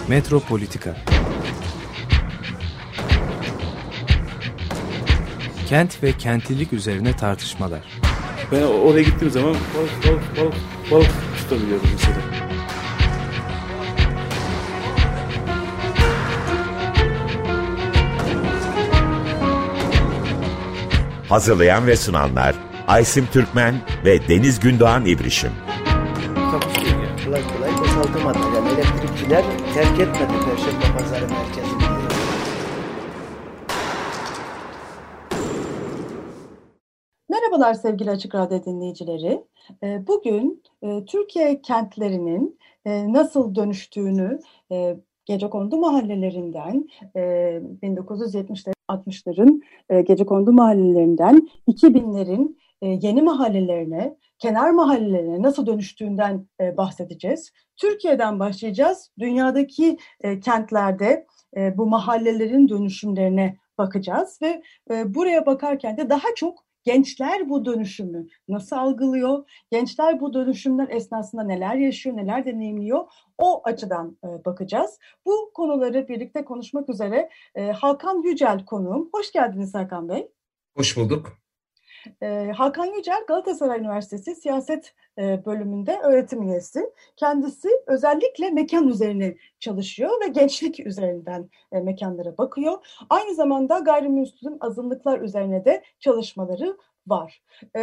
Metropolitika. Kent ve kentlilik üzerine tartışmalar. Ben oraya gittiğim zaman balık tutabiliyorum mesela. Hazırlayan ve sunanlar Aysim Türkmen ve Deniz Gündoğan İbrişim. Takusuyor ya. Kolay kolay boşaltamadı. Yani elektrikçiler terk etmedi Perşembe Pazarı merkezini. Merhabalar sevgili Açık Radyo dinleyicileri. Bugün Türkiye kentlerinin nasıl dönüştüğünü gecekondu mahallelerinden 1970'lerin 60'ların gecekondu mahallelerinden 2000'lerin yeni mahallelerine, kenar mahallelerine nasıl dönüştüğünden bahsedeceğiz. Türkiye'den başlayacağız. Dünyadaki kentlerde bu mahallelerin dönüşümlerine bakacağız ve buraya bakarken de daha çok gençler bu dönüşümü nasıl algılıyor? Gençler bu dönüşümler esnasında neler yaşıyor, neler deneyimliyor? O açıdan bakacağız. Bu konuları birlikte konuşmak üzere Hakan Yücel konuğum. Hoş geldiniz Hakan Bey. Hoş bulduk. Hakan Yücel, Galatasaray Üniversitesi Siyaset bölümünde öğretim üyesi. Kendisi özellikle mekan üzerine çalışıyor ve gençlik üzerinden mekanlara bakıyor. Aynı zamanda gayrimüslim azınlıklar üzerine de çalışmaları var.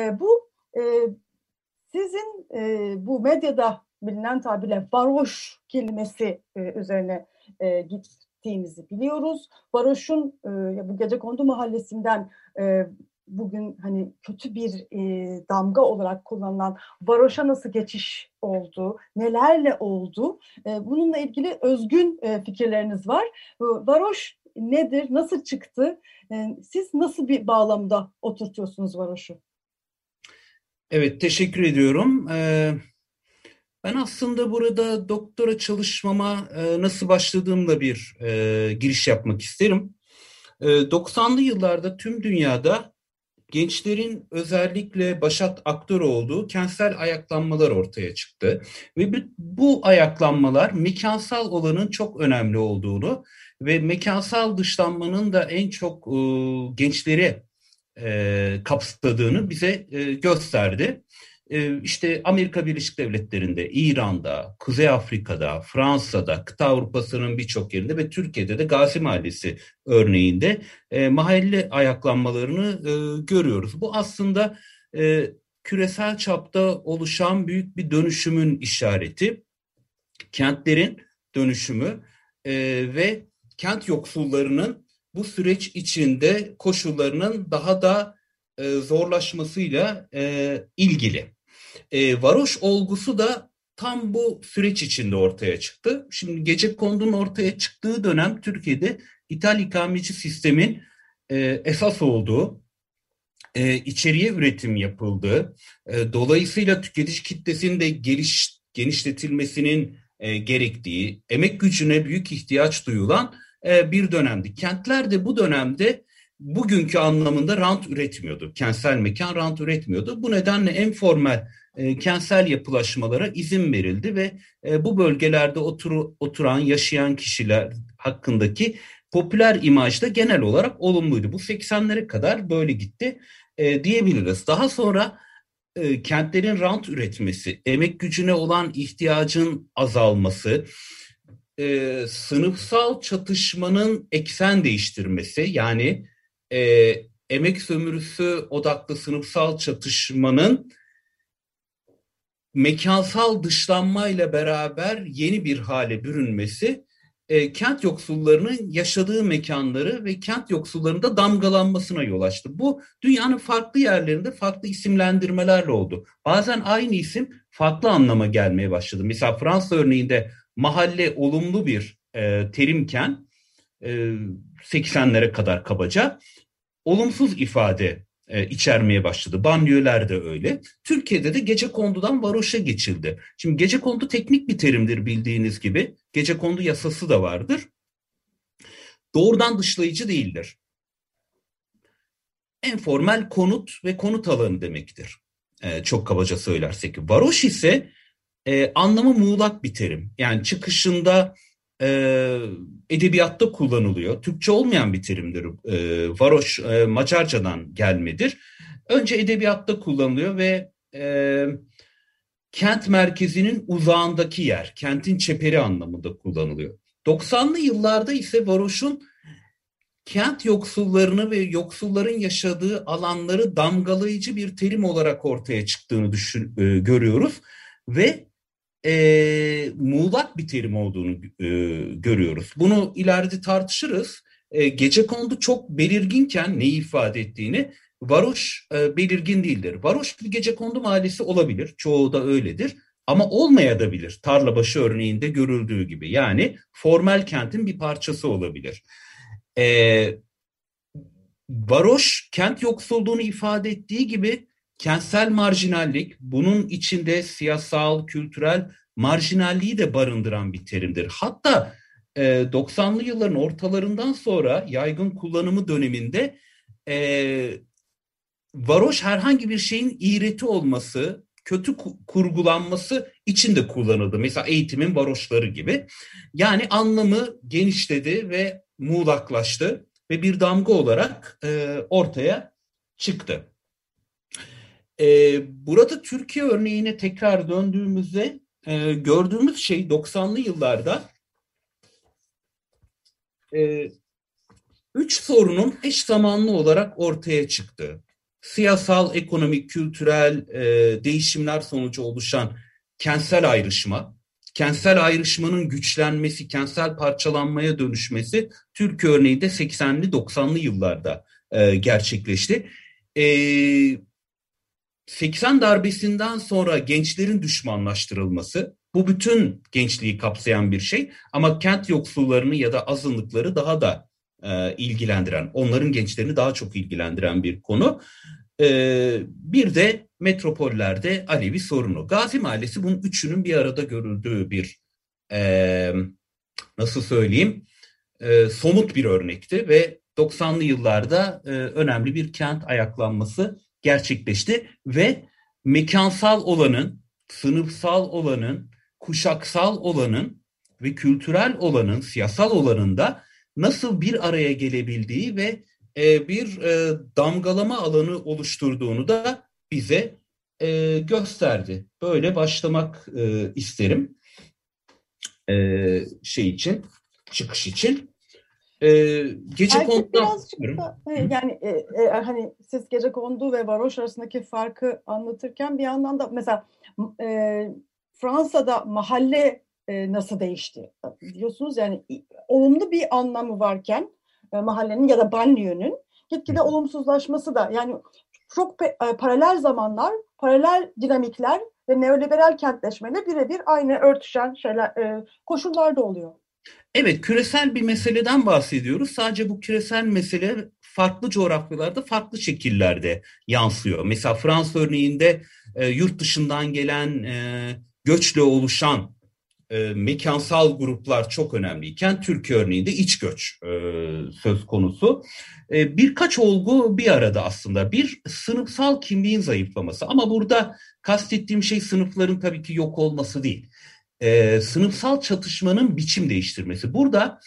Sizin bu medyada bilinen tabirle varoş kelimesi üzerine gittiğinizi biliyoruz. Varoş'un bu Gecekondu Mahallesi'nden bugün hani kötü bir damga olarak kullanılan varoşa nasıl geçiş oldu, nelerle oldu? Bununla ilgili özgün fikirleriniz var. Varoş nedir, nasıl çıktı? Siz nasıl bir bağlamda oturtuyorsunuz varoşu? Evet, teşekkür ediyorum. Ben aslında burada doktora çalışmama nasıl başladığımla bir giriş yapmak isterim. 90'lı yıllarda tüm dünyada gençlerin özellikle başat aktör olduğu kentsel ayaklanmalar ortaya çıktı. Ve bu ayaklanmalar mekansal olanın çok önemli olduğunu ve mekansal dışlanmanın da en çok gençleri kapsadığını bize gösterdi. İşte Amerika Birleşik Devletleri'nde, İran'da, Kuzey Afrika'da, Fransa'da, kıta Avrupa'sının birçok yerinde ve Türkiye'de de Gazi Mahallesi örneğinde mahalle ayaklanmalarını görüyoruz. Bu aslında küresel çapta oluşan büyük bir dönüşümün işareti. Kentlerin dönüşümü ve kent yoksullarının bu süreç içinde koşullarının daha da zorlaşmasıyla ilgili. Varoş olgusu da tam bu süreç içinde ortaya çıktı. Şimdi Gecekondu'nun ortaya çıktığı dönem Türkiye'de ithal ikameci sistemin esas olduğu, içeriye üretim yapıldığı, dolayısıyla tüketici kitlesinin de genişletilmesinin gerektiği, emek gücüne büyük ihtiyaç duyulan bir dönemdi. Kentler de bu dönemde bugünkü anlamında rant üretmiyordu. Kentsel mekan rant üretmiyordu. Bu nedenle en formel kentsel yapılaşmalara izin verildi ve bu bölgelerde oturan, yaşayan kişiler hakkındaki popüler imaj da genel olarak olumluydu. Bu 80'lere kadar böyle gitti diyebiliriz. Daha sonra kentlerin rant üretmesi, emek gücüne olan ihtiyacın azalması, sınıfsal çatışmanın eksen değiştirmesi, yani emek sömürüsü odaklı sınıfsal çatışmanın mekansal dışlanmayla beraber yeni bir hale bürünmesi, kent yoksullarının yaşadığı mekanları ve kent yoksullarının da damgalanmasına yol açtı. Bu dünyanın farklı yerlerinde farklı isimlendirmelerle oldu. Bazen aynı isim farklı anlama gelmeye başladı. Mesela Fransa örneğinde mahalle olumlu bir terimken 80'lere kadar kabaca olumsuz ifade içermeye başladı. Banliyöler de öyle. Türkiye'de de gecekondudan varoşa geçildi. Şimdi gecekondu teknik bir terimdir bildiğiniz gibi. Gecekondu yasası da vardır. Doğrudan dışlayıcı değildir. En formel konut ve konut alanı demektir. Çok kabaca söylersek. Varoş ise anlamı muğlak bir terim. Yani çıkışında edebiyatta kullanılıyor. Türkçe olmayan bir terimdir. Varoş Macarcadan gelmedir. Önce edebiyatta kullanılıyor ve kent merkezinin uzağındaki yer, kentin çeperi anlamında kullanılıyor. 90'lı yıllarda ise varoşun kent yoksullarını ve yoksulların yaşadığı alanları damgalayıcı bir terim olarak ortaya çıktığını görüyoruz ve muğlak bir terim olduğunu görüyoruz. Bunu ileride tartışırız. Gecekondu çok belirginken neyi ifade ettiğini, varoş belirgin değildir. Varoş bir gecekondu mahallesi olabilir, çoğu da öyledir. Ama olmayabilir. Tarlabaşı örneğinde görüldüğü gibi. Yani formel kentin bir parçası olabilir. Varoş kent yoksulluğunu ifade ettiği gibi kentsel marjinallik, bunun içinde siyasal, kültürel marjinalliği de barındıran bir terimdir. Hatta 90'lı yılların ortalarından sonra yaygın kullanımı döneminde varoş herhangi bir şeyin iğreti olması, kötü kurgulanması için de kullanıldı. Mesela eğitimin varoşları gibi. Yani anlamı genişledi ve muğlaklaştı ve bir damga olarak ortaya çıktı. Burada Türkiye örneğine tekrar döndüğümüzde gördüğümüz şey 90'lı yıllarda 3 sorunun eş zamanlı olarak ortaya çıktı. Siyasal, ekonomik, kültürel değişimler sonucu oluşan kentsel ayrışma, kentsel ayrışmanın güçlenmesi, kentsel parçalanmaya dönüşmesi Türkiye örneğinde 80'li 90'lı yıllarda gerçekleşti. 80 darbesinden sonra gençlerin düşmanlaştırılması, bu bütün gençliği kapsayan bir şey ama kent yoksullarını ya da azınlıkları daha da ilgilendiren, onların gençlerini daha çok ilgilendiren bir konu. Bir de metropollerde Alevi sorunu. Gazi Mahallesi bunun üçünün bir arada görüldüğü bir nasıl söyleyeyim somut bir örnekti ve 90'lı yıllarda önemli bir kent ayaklanması gerçekleşti ve mekansal olanın, sınıfsal olanın, kuşaksal olanın ve kültürel olanın, siyasal olanın da nasıl bir araya gelebildiği ve bir damgalama alanı oluşturduğunu da bize gösterdi. Böyle başlamak isterim çıkış için. Gecekondu birazcık da yani hani siz gecekondu ve varoş arasındaki farkı anlatırken bir yandan da mesela Fransa'da mahalle nasıl değişti diyorsunuz, yani olumlu bir anlamı varken mahallenin ya da banliyönün gitgide olumsuzlaşması da, yani çok paralel zamanlar, paralel dinamikler ve neoliberal kentleşmeyle birebir aynı örtüşen şeyler, koşullar da oluyor. Evet, küresel bir meseleden bahsediyoruz. Sadece bu küresel mesele farklı coğrafyalarda, farklı şekillerde yansıyor. Mesela Fransa örneğinde yurt dışından gelen, göçle oluşan mekansal gruplar çok önemliyken, Türkiye örneğinde iç göç söz konusu. Birkaç olgu bir arada aslında. Bir, sınıfsal kimliğin zayıflaması. Ama burada kastettiğim şey sınıfların tabii ki yok olması değil. Sınıfsal çatışmanın biçim değiştirmesi. Burada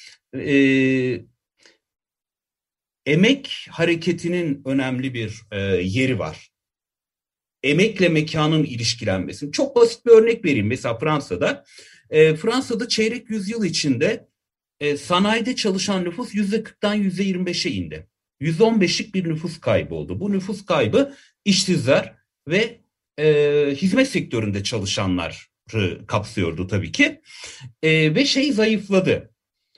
emek hareketinin önemli bir yeri var. Emekle mekanın ilişkilenmesi. Çok basit bir örnek vereyim. Mesela Fransa'da çeyrek yüzyıl içinde sanayide çalışan nüfus %40'dan %25'e indi. %15'lik bir nüfus kaybı oldu. Bu nüfus kaybı işsizler ve hizmet sektöründe çalışanlar kapsıyordu tabii ki. Ve zayıfladı.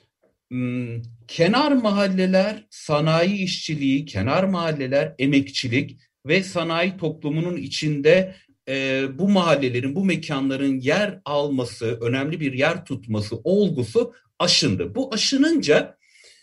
Kenar mahalleler sanayi işçiliği, kenar mahalleler emekçilik ve sanayi toplumunun içinde bu mahallelerin, bu mekanların yer alması, önemli bir yer tutması olgusu aşındı. Bu aşınınca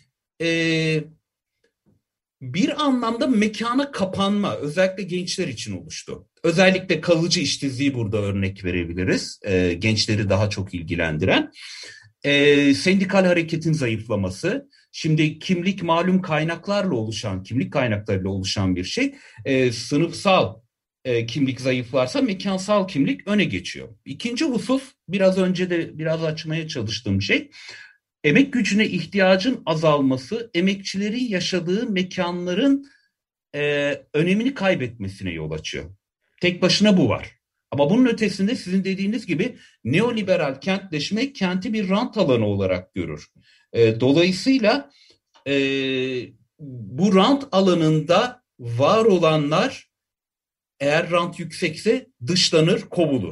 bir anlamda mekana kapanma, özellikle gençler için oluştu. Özellikle kalıcı işsizliği burada örnek verebiliriz. Gençleri daha çok ilgilendiren. Sendikal hareketin zayıflaması. Şimdi kimlik malum kaynaklarla oluşan, kimlik kaynaklarıyla oluşan bir şey. Sınıfsal kimlik zayıflarsa mekansal kimlik öne geçiyor. İkinci husus, biraz önce de biraz açmaya çalıştığım şey, emek gücüne ihtiyacın azalması, emekçilerin yaşadığı mekanların önemini kaybetmesine yol açıyor. Tek başına bu var. Ama bunun ötesinde sizin dediğiniz gibi neoliberal kentleşme kenti bir rant alanı olarak görür. Dolayısıyla bu rant alanında var olanlar eğer rant yüksekse dışlanır, kovulur.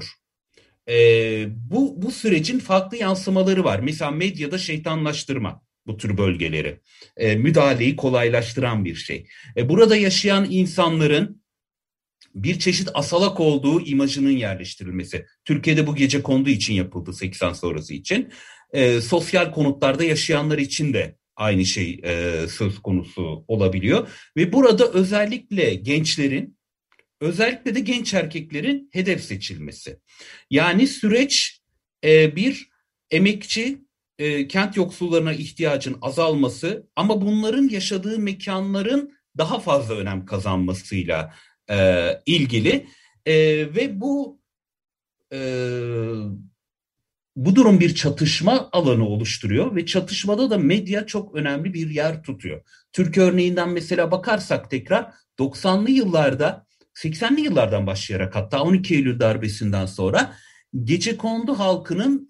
Bu sürecin farklı yansımaları var. Mesela medyada şeytanlaştırma bu tür bölgeleri. Müdahaleyi kolaylaştıran bir şey. Burada yaşayan insanların bir çeşit asalak olduğu imajının yerleştirilmesi. Türkiye'de bu gecekondu için yapıldı 80 sonrası için. Sosyal konutlarda yaşayanlar için de aynı şey söz konusu olabiliyor. Ve burada özellikle gençlerin, özellikle de genç erkeklerin hedef seçilmesi. Yani süreç bir emekçi, kent yoksullarına ihtiyacın azalması ama bunların yaşadığı mekanların daha fazla önem kazanmasıyla ilgili ve bu durum bir çatışma alanı oluşturuyor ve çatışmada da medya çok önemli bir yer tutuyor. Türkiye örneğinden mesela bakarsak tekrar 90'lı yıllarda 80'li yıllardan başlayarak hatta 12 Eylül darbesinden sonra gecekondu halkının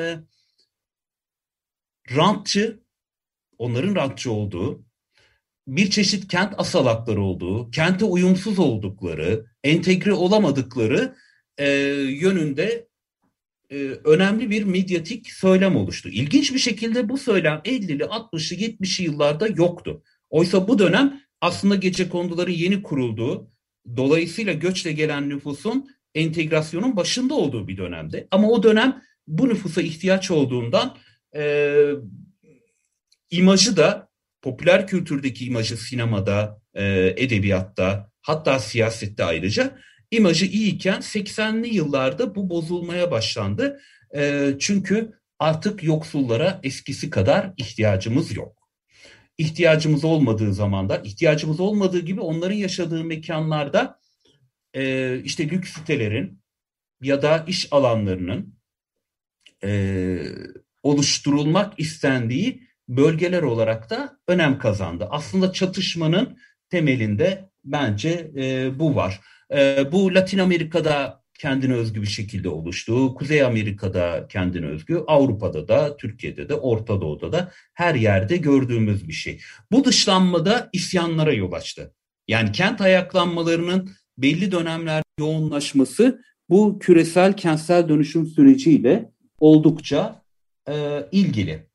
onların rantçı olduğu, bir çeşit kent asalakları olduğu, kente uyumsuz oldukları, entegre olamadıkları yönünde önemli bir medyatik söylem oluştu. İlginç bir şekilde bu söylem 50'li, 60'lı, 70'li yıllarda yoktu. Oysa bu dönem aslında gecekonduların yeni kurulduğu, dolayısıyla göçle gelen nüfusun entegrasyonun başında olduğu bir dönemde. Ama o dönem bu nüfusa ihtiyaç olduğundan imajı da, popüler kültürdeki imajı sinemada, edebiyatta, hatta siyasette ayrıca imajı iyiyken 80'li yıllarda bu bozulmaya başlandı. Çünkü artık yoksullara eskisi kadar ihtiyacımız yok. İhtiyacımız olmadığı zamanda, ihtiyacımız olmadığı gibi onların yaşadığı mekanlarda işte lüks sitelerin ya da iş alanlarının oluşturulmak istendiği bölgeler olarak da önem kazandı. Aslında çatışmanın temelinde bence bu var. Bu Latin Amerika'da kendine özgü bir şekilde oluştu. Kuzey Amerika'da kendine özgü, Avrupa'da da, Türkiye'de de, Orta Doğu'da da her yerde gördüğümüz bir şey. Bu dışlanmada isyanlara yol açtı. Yani kent ayaklanmalarının belli dönemlerde yoğunlaşması bu küresel kentsel dönüşüm süreciyle oldukça ilgili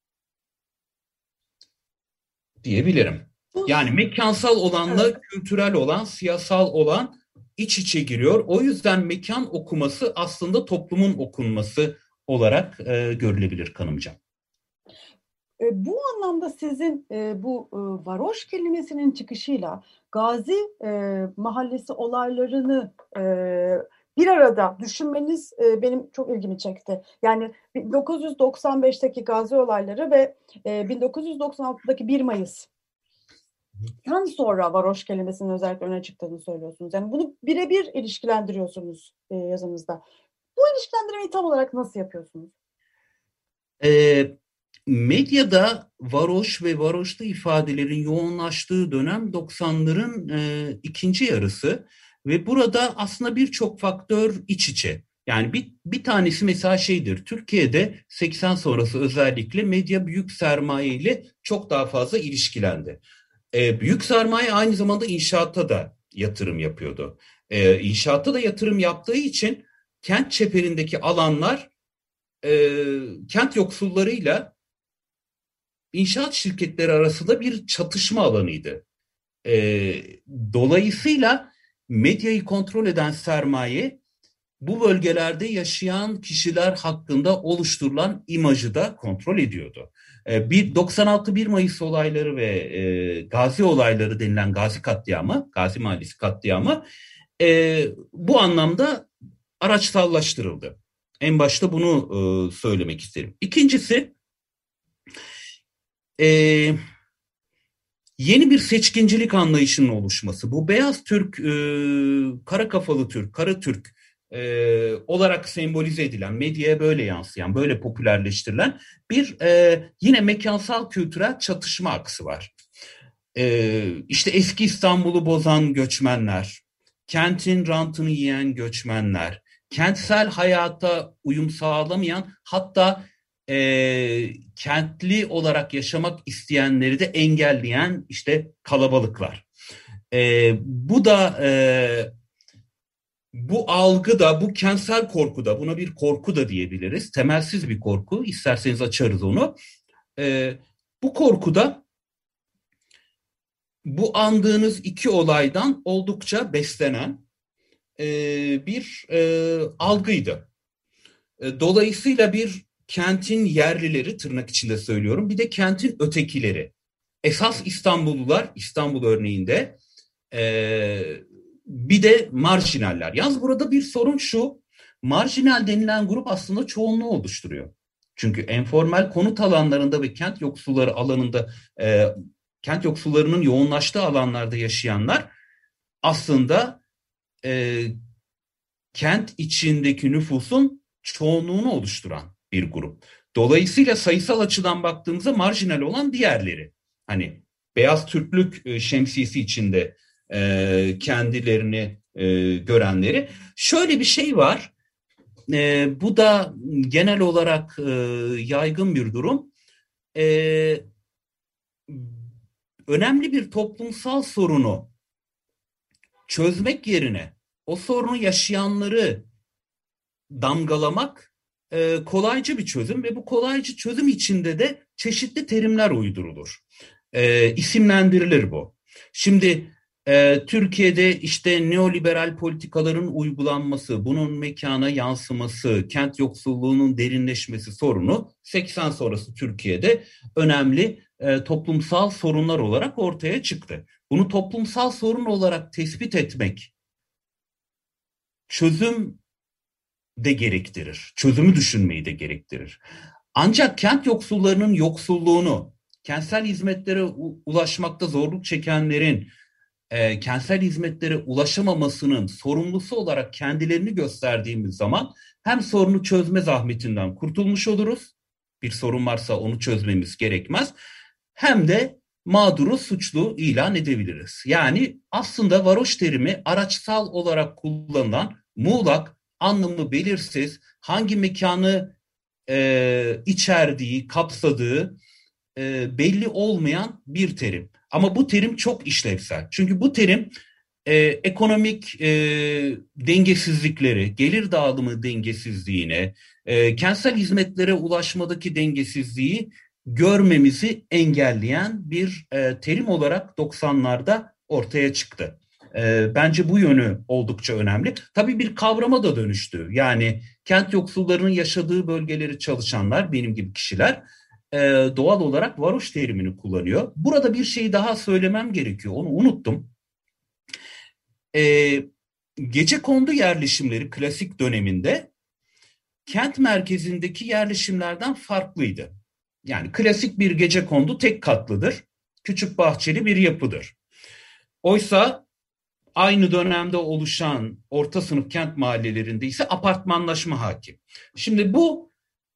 diyebilirim. Yani mekansal olanla kültürel olan, siyasal olan iç içe giriyor. O yüzden mekan okuması aslında toplumun okunması olarak görülebilir kanımca. Bu anlamda sizin bu varoş kelimesinin çıkışıyla Gazi Mahallesi olaylarını bir arada düşünmeniz benim çok ilgimi çekti. Yani 1995'teki Gazi olayları ve 1996'daki 1 Mayıs'tan sonra varoş kelimesinin özellikle öne çıktığını söylüyorsunuz. Yani bunu birebir ilişkilendiriyorsunuz yazınızda. Bu ilişkilendirmeyi tam olarak nasıl yapıyorsunuz? Medyada varoş ve varoşlu ifadelerin yoğunlaştığı dönem 90'ların ikinci yarısı ve burada aslında birçok faktör iç içe. Yani bir tanesi mesela şeydir, Türkiye'de 80 sonrası özellikle medya büyük sermaye ile çok daha fazla ilişkilendi. Büyük sermaye aynı zamanda inşaatta da yatırım yapıyordu. İnşaatta da yatırım yaptığı için kent çeperindeki alanlar kent yoksullarıyla inşaat şirketleri arasında bir çatışma alanıydı. Dolayısıyla medyayı kontrol eden sermaye bu bölgelerde yaşayan kişiler hakkında oluşturulan imajı da kontrol ediyordu. 96 1 Mayıs olayları ve Gazi olayları denilen Gazi katliamı, Gazi Mahallesi katliamı bu anlamda araçsallaştırıldı. En başta bunu söylemek isterim. İkincisi, yeni bir seçkincilik anlayışının oluşması. Bu beyaz Türk, kara kafalı Türk, kara Türk olarak sembolize edilen, medyaya böyle yansıyan, böyle popülerleştirilen bir yine mekansal kültürel çatışma aksı var. İşte eski İstanbul'u bozan göçmenler, kentin rantını yiyen göçmenler, kentsel hayata uyum sağlamayan, hatta kentli olarak yaşamak isteyenleri de engelleyen işte kalabalıklar. Bu da bu algı da, bu kentsel korku da, buna bir korku da diyebiliriz. Temelsiz bir korku. İsterseniz açarız onu. Bu korku da bu andığınız iki olaydan oldukça beslenen bir algıydı. Dolayısıyla bir kentin yerlileri, tırnak içinde söylüyorum, bir de kentin ötekileri. Esas İstanbullular, İstanbul örneğinde, bir de marjinaller. Yalnız burada bir sorun şu, marjinal denilen grup aslında çoğunluğu oluşturuyor. Çünkü enformel konut alanlarında ve kent yoksulları alanında, kent yoksullarının yoğunlaştığı alanlarda yaşayanlar aslında kent içindeki nüfusun çoğunluğunu oluşturan bir grup. Dolayısıyla sayısal açıdan baktığımızda marjinal olan diğerleri. Hani beyaz Türklük şemsiyesi içinde kendilerini görenleri. Şöyle bir şey var. Bu da genel olarak yaygın bir durum. Önemli bir toplumsal sorunu çözmek yerine o sorunu yaşayanları damgalamak kolaycı bir çözüm ve bu kolaycı çözüm içinde de çeşitli terimler uydurulur. İsimlendirilir bu. Şimdi Türkiye'de işte neoliberal politikaların uygulanması, bunun mekana yansıması, kent yoksulluğunun derinleşmesi sorunu 80 sonrası Türkiye'de önemli toplumsal sorunlar olarak ortaya çıktı. Bunu toplumsal sorun olarak tespit etmek çözüm de gerektirir. Çözümü düşünmeyi de gerektirir. Ancak kent yoksullarının yoksulluğunu, kentsel hizmetlere ulaşmakta zorluk çekenlerin kentsel hizmetlere ulaşamamasının sorumlusu olarak kendilerini gösterdiğimiz zaman hem sorunu çözme zahmetinden kurtulmuş oluruz. Bir sorun varsa onu çözmemiz gerekmez. Hem de mağduru suçlu ilan edebiliriz. Yani aslında varoş terimi araçsal olarak kullanılan, muğlak, anlamı belirsiz, hangi mekanı içerdiği, kapsadığı belli olmayan bir terim. Ama bu terim çok işlevsel. Çünkü bu terim ekonomik dengesizlikleri, gelir dağılımı dengesizliğine, kentsel hizmetlere ulaşmadaki dengesizliği görmemizi engelleyen bir terim olarak 90'larda ortaya çıktı. Bence bu yönü oldukça önemli. Tabii bir kavrama da dönüştü. Yani kent yoksullarının yaşadığı bölgeleri çalışanlar, benim gibi kişiler doğal olarak varoş terimini kullanıyor. Burada bir şey daha söylemem gerekiyor. Onu unuttum. Gecekondu yerleşimleri klasik döneminde kent merkezindeki yerleşimlerden farklıydı. Yani klasik bir gecekondu tek katlıdır. Küçük bahçeli bir yapıdır. Oysa aynı dönemde oluşan orta sınıf kent mahallelerinde ise apartmanlaşma hakim. Şimdi bu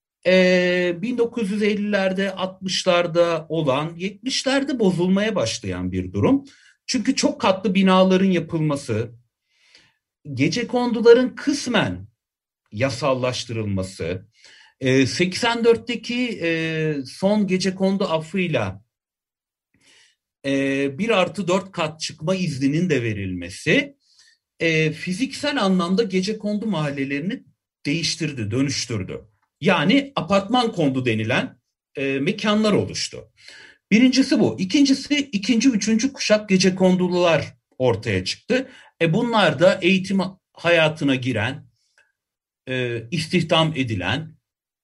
1950'lerde, 60'larda olan, 70'lerde bozulmaya başlayan bir durum. Çünkü çok katlı binaların yapılması, gecekonduların kısmen yasallaştırılması, 84'teki son gecekondu affıyla 1+4 kat çıkma izninin de verilmesi fiziksel anlamda gecekondu mahallelerini değiştirdi, dönüştürdü. Yani apartman kondu denilen mekanlar oluştu. Birincisi bu. İkincisi, ikinci, üçüncü kuşak gecekondulular ortaya çıktı. Bunlar da eğitim hayatına giren, istihdam edilen,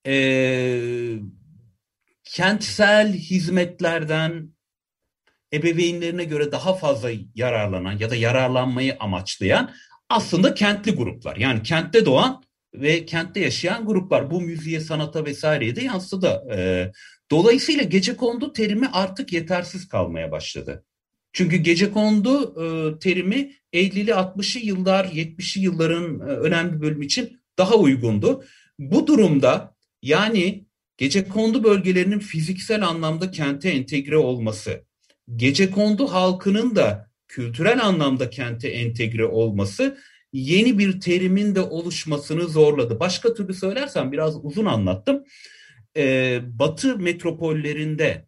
kentsel hizmetlerden ebeveynlerine göre daha fazla yararlanan ya da yararlanmayı amaçlayan aslında kentli gruplar. Yani kentte doğan ve kentte yaşayan gruplar. Bu müziğe, sanata vesaireye de yansıdı. Dolayısıyla gecekondu terimi artık yetersiz kalmaya başladı. Çünkü gecekondu terimi 50'li 60'lı yıllar 70'li yılların önemli bir bölümü için daha uygundu. Bu durumda yani gecekondu bölgelerinin fiziksel anlamda kente entegre olması, gecekondu halkının da kültürel anlamda kente entegre olması yeni bir terimin de oluşmasını zorladı. Başka türlü söylersem biraz uzun anlattım. Batı metropollerinde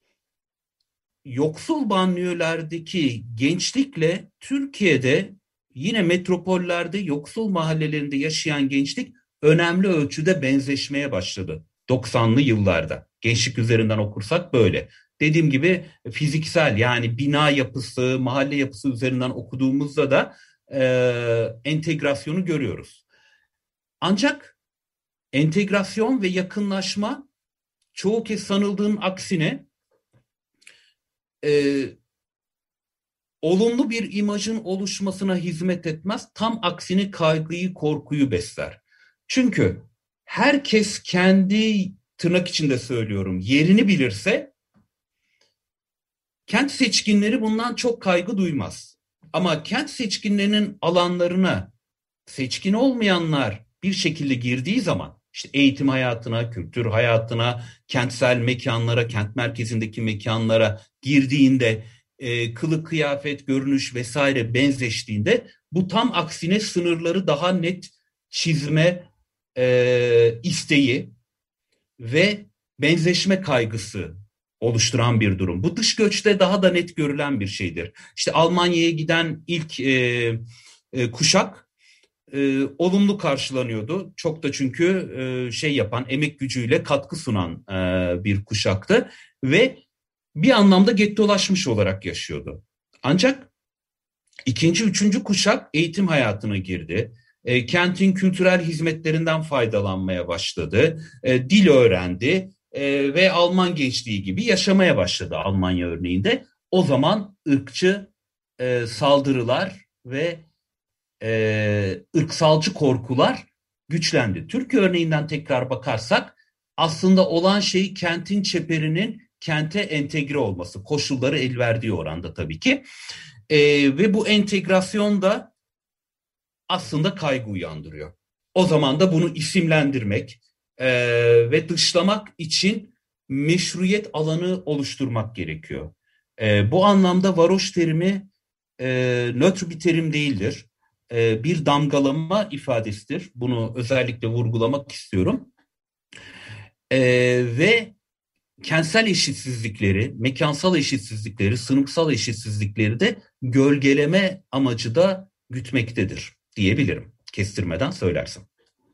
yoksul banliyölerdeki gençlikle Türkiye'de yine metropollerde yoksul mahallelerinde yaşayan gençlik önemli ölçüde benzeşmeye başladı 90'lı yıllarda. Gençlik üzerinden okursak böyle. Dediğim gibi fiziksel yani bina yapısı, mahalle yapısı üzerinden okuduğumuzda da entegrasyonu görüyoruz. Ancak entegrasyon ve yakınlaşma çoğu kez sanıldığın aksine olumlu bir imajın oluşmasına hizmet etmez. Tam aksine kaygıyı, korkuyu besler. Çünkü herkes kendi tırnak içinde söylüyorum yerini bilirse kent seçkinleri bundan çok kaygı duymaz. Ama kent seçkinlerinin alanlarına seçkin olmayanlar bir şekilde girdiği zaman işte eğitim hayatına, kültür hayatına, kentsel mekanlara, kent merkezindeki mekanlara girdiğinde kılık, kıyafet, görünüş vesaire benzeştiğinde bu tam aksine sınırları daha net çizme isteği ve benzeşme kaygısı oluşturan bir durum. Bu dış göçte daha da net görülen bir şeydir. İşte Almanya'ya giden ilk kuşak olumlu karşılanıyordu. Çok da çünkü emek gücüyle katkı sunan bir kuşaktı ve bir anlamda gettolaşmış olarak yaşıyordu. Ancak ikinci, üçüncü kuşak eğitim hayatına girdi. Kentin kültürel hizmetlerinden faydalanmaya başladı. Dil öğrendi ve Alman gençliği gibi yaşamaya başladı Almanya örneğinde. O zaman ırkçı saldırılar ve ırksalcı korkular güçlendi. Türkiye örneğinden tekrar bakarsak aslında olan şey kentin çeperinin kente entegre olması. Koşulları el verdiği oranda tabii ki. Ve bu entegrasyon da aslında kaygı uyandırıyor. O zaman da bunu isimlendirmek ve dışlamak için meşruiyet alanı oluşturmak gerekiyor. Bu anlamda varoş terimi nötr bir terim değildir. Bir damgalama ifadesidir. Bunu özellikle vurgulamak istiyorum. Ve kentsel eşitsizlikleri, mekansal eşitsizlikleri, sınıfsal eşitsizlikleri de gölgeleme amacı da gütmektedir diyebilirim. Kestirmeden söylersem.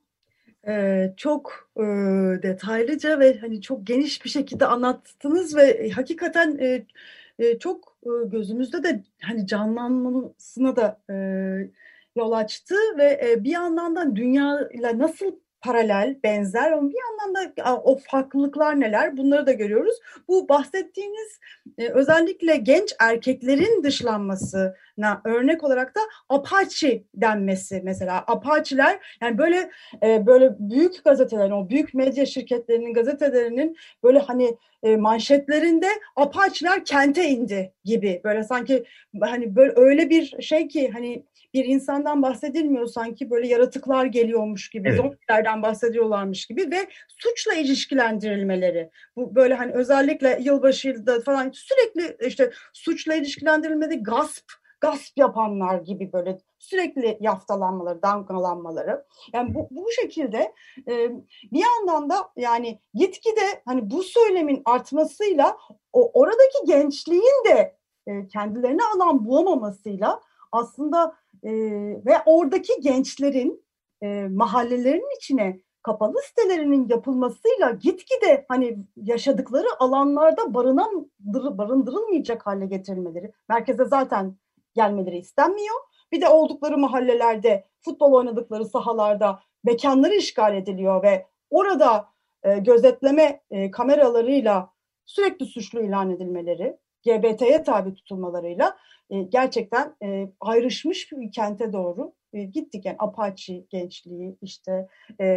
Çok detaylıca ve hani çok geniş bir şekilde anlattınız ve hakikaten çok gözümüzde de hani canlanmasına da yol açtı ve bir yandan da dünyayla nasıl paralel, benzer ama bir yandan da o farklılıklar neler bunları da görüyoruz. Bu bahsettiğiniz özellikle genç erkeklerin dışlanmasına örnek olarak da Apache denmesi mesela. Apache'ler yani böyle büyük gazetelerin, o büyük medya şirketlerinin gazetelerinin böyle hani manşetlerinde Apache'ler kente indi gibi böyle sanki hani böyle öyle bir şey ki hani bir insandan bahsedilmiyor sanki böyle yaratıklar geliyormuş gibi, evet. Zombilerden bahsediyorlarmış gibi ve suçla ilişkilendirilmeleri. Bu böyle hani özellikle yılbaşında falan sürekli işte suçla ilişkilendirilmede gasp yapanlar gibi böyle sürekli yaftalanmaları, damgalanmaları. Yani bu şekilde bir yandan da yani gitgide hani bu söylemin artmasıyla oradaki gençliğin de kendilerine alan bulamamasıyla aslında ve oradaki gençlerin mahallelerin içine kapalı sitelerinin yapılmasıyla gitgide hani yaşadıkları alanlarda barındırılmayacak hale getirilmeleri, merkeze zaten gelmeleri istenmiyor. Bir de oldukları mahallelerde, futbol oynadıkları sahalarda mekanları işgal ediliyor ve orada gözetleme kameralarıyla sürekli suçlu ilan edilmeleri, GBT'ye tabi tutulmalarıyla gerçekten ayrışmış bir kente doğru gittik. Yani Apache gençliği, işte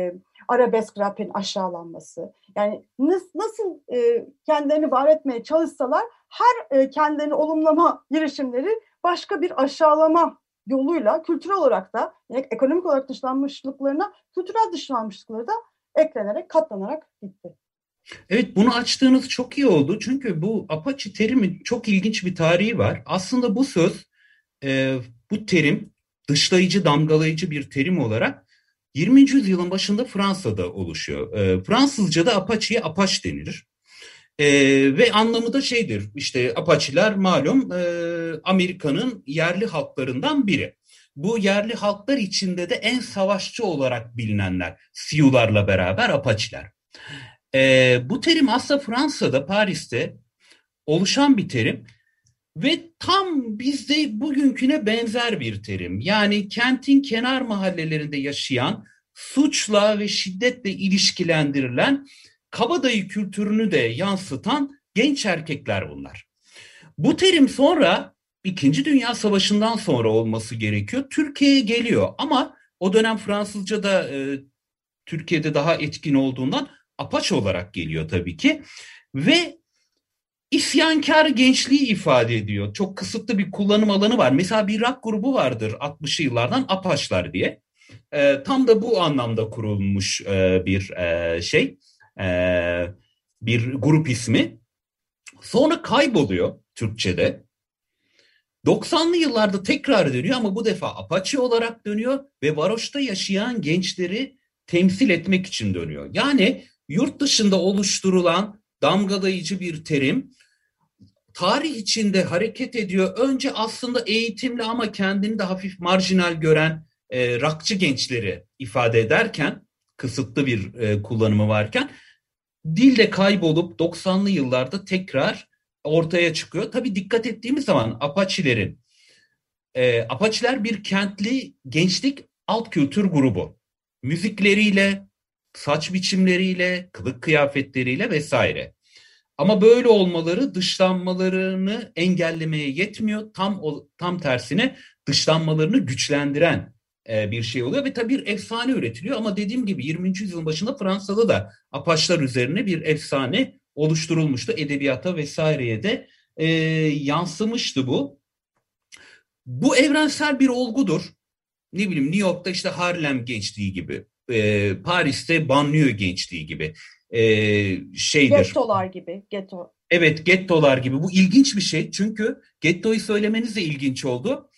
arabesk rap'in aşağılanması. Yani nasıl kendilerini var etmeye çalışsalar her kendilerini olumlama girişimleri başka bir aşağılama yoluyla kültürel olarak da yani ekonomik olarak dışlanmışlıklarına kültürel dışlanmışlıkları da eklenerek katlanarak gitti. Evet, bunu açtığınız çok iyi oldu. Çünkü bu Apache terimi çok ilginç bir tarihi var. Aslında bu söz, bu terim dışlayıcı, damgalayıcı bir terim olarak 20. yüzyılın başında Fransa'da oluşuyor. Fransızca'da Apache'ye Apache denilir. Ve anlamı da şeydir, işte Apache'ler malum Amerika'nın yerli halklarından biri. Bu yerli halklar içinde de en savaşçı olarak bilinenler, Sioux'larla beraber Apache'ler. Bu terim aslında Fransa'da, Paris'te oluşan bir terim ve tam bizde bugünküne benzer bir terim. Yani kentin kenar mahallelerinde yaşayan, suçla ve şiddetle ilişkilendirilen, kabadayı kültürünü de yansıtan genç erkekler bunlar. Bu terim sonra İkinci Dünya Savaşı'ndan sonra olması gerekiyor. Türkiye'ye geliyor ama o dönem Fransızca'da Türkiye'de daha etkin olduğundan Apache olarak geliyor tabii ki ve isyankar gençliği ifade ediyor. Çok kısıtlı bir kullanım alanı var. Mesela bir rock grubu vardır 60'lı yıllardan, Apache'lar diye. Tam da bu anlamda kurulmuş bir bir grup ismi. Sonra kayboluyor Türkçe'de. 90'lı yıllarda tekrar dönüyor ama bu defa Apache olarak dönüyor ve varoşta yaşayan gençleri temsil etmek için dönüyor. Yani yurt dışında oluşturulan damgalayıcı bir terim tarih içinde hareket ediyor. Önce aslında eğitimli ama kendini de hafif marjinal gören rockçı gençleri ifade ederken, kısıtlı bir kullanımı varken dilde kaybolup 90'lı yıllarda tekrar ortaya çıkıyor. Tabii dikkat ettiğimiz zaman Apache'ler bir kentli gençlik alt kültür grubu. Müzikleriyle, saç biçimleriyle, kılık kıyafetleriyle vesaire. Ama böyle olmaları dışlanmalarını engellemeye yetmiyor. Tam tersine dışlanmalarını güçlendiren bir şey oluyor ve tabii bir efsane üretiliyor. Ama dediğim gibi 20. yüzyılın başında Fransa'da da Apache'lar üzerine bir efsane oluşturulmuştu. Edebiyata vesaireye de yansımıştı bu. Bu evrensel bir olgudur. Ne bileyim, New York'ta işte Harlem gençliği gibi, Paris'te banliyö gençliği gibi şeydir. Gettolar gibi, getto. Evet, gettolar gibi. Bu ilginç bir şey çünkü gettoyu söylemeniz de ilginç oldu.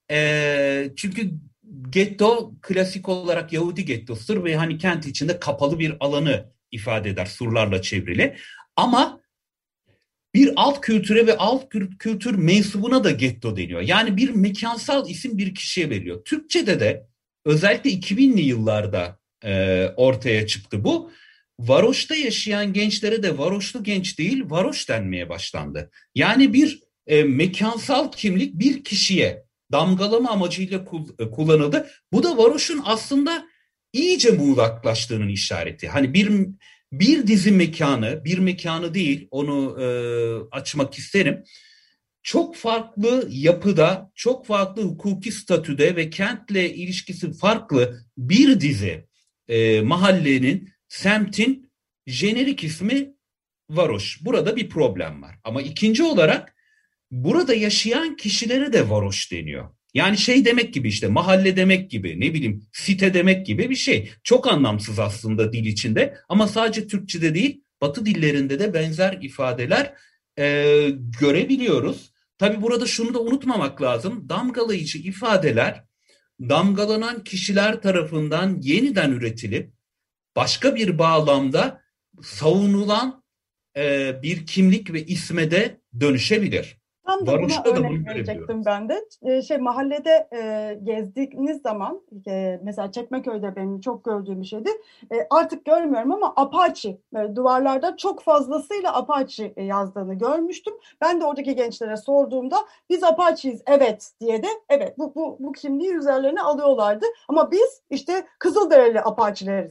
Çünkü getto klasik olarak Yahudi gettosudur ve hani kent içinde kapalı bir alanı ifade eder, surlarla çevrili. Ama bir alt kültüre ve alt kültür mensubuna da getto deniyor. Yani bir mekansal isim bir kişiye veriliyor. Türkçe'de de özellikle 2000'li yıllarda ortaya çıktı bu. Varoş'ta yaşayan gençlere de varoşlu genç değil, varoş denmeye başlandı. Yani bir mekansal kimlik bir kişiye damgalama amacıyla kullanıldı. Bu da varoşun aslında iyice muğlaklaştığının işareti. Hani bir dizi mekanı, bir mekanı değil, onu açmak isterim. Çok farklı yapıda, çok farklı hukuki statüde ve kentle ilişkisi farklı bir dizi mahallenin, semtin jenerik ismi varoş. Burada bir problem var. Ama ikinci olarak burada yaşayan kişilere de varoş deniyor. Yani şey demek gibi, işte mahalle demek gibi, ne bileyim site demek gibi bir şey. Çok anlamsız aslında dil içinde ama sadece Türkçe'de değil, Batı dillerinde de benzer ifadeler görebiliyoruz. Tabii burada şunu da unutmamak lazım. Damgalayıcı ifadeler damgalanan kişiler tarafından yeniden üretilip başka bir bağlamda savunulan bir kimlik ve isme de dönüşebilir. Tam da buna örnek verecektim ben de. Mahallede gezdiğiniz zaman mesela Çekmeköy'de benim çok gördüğüm bir şeydi. Artık görmüyorum ama Apache duvarlarda çok fazlasıyla Apache yazdığını görmüştüm. Ben de oradaki gençlere sorduğumda biz Apache'yiz evet diye de bu kimliği üzerlerine alıyorlardı. Ama biz işte Kızılderili Apache'leriz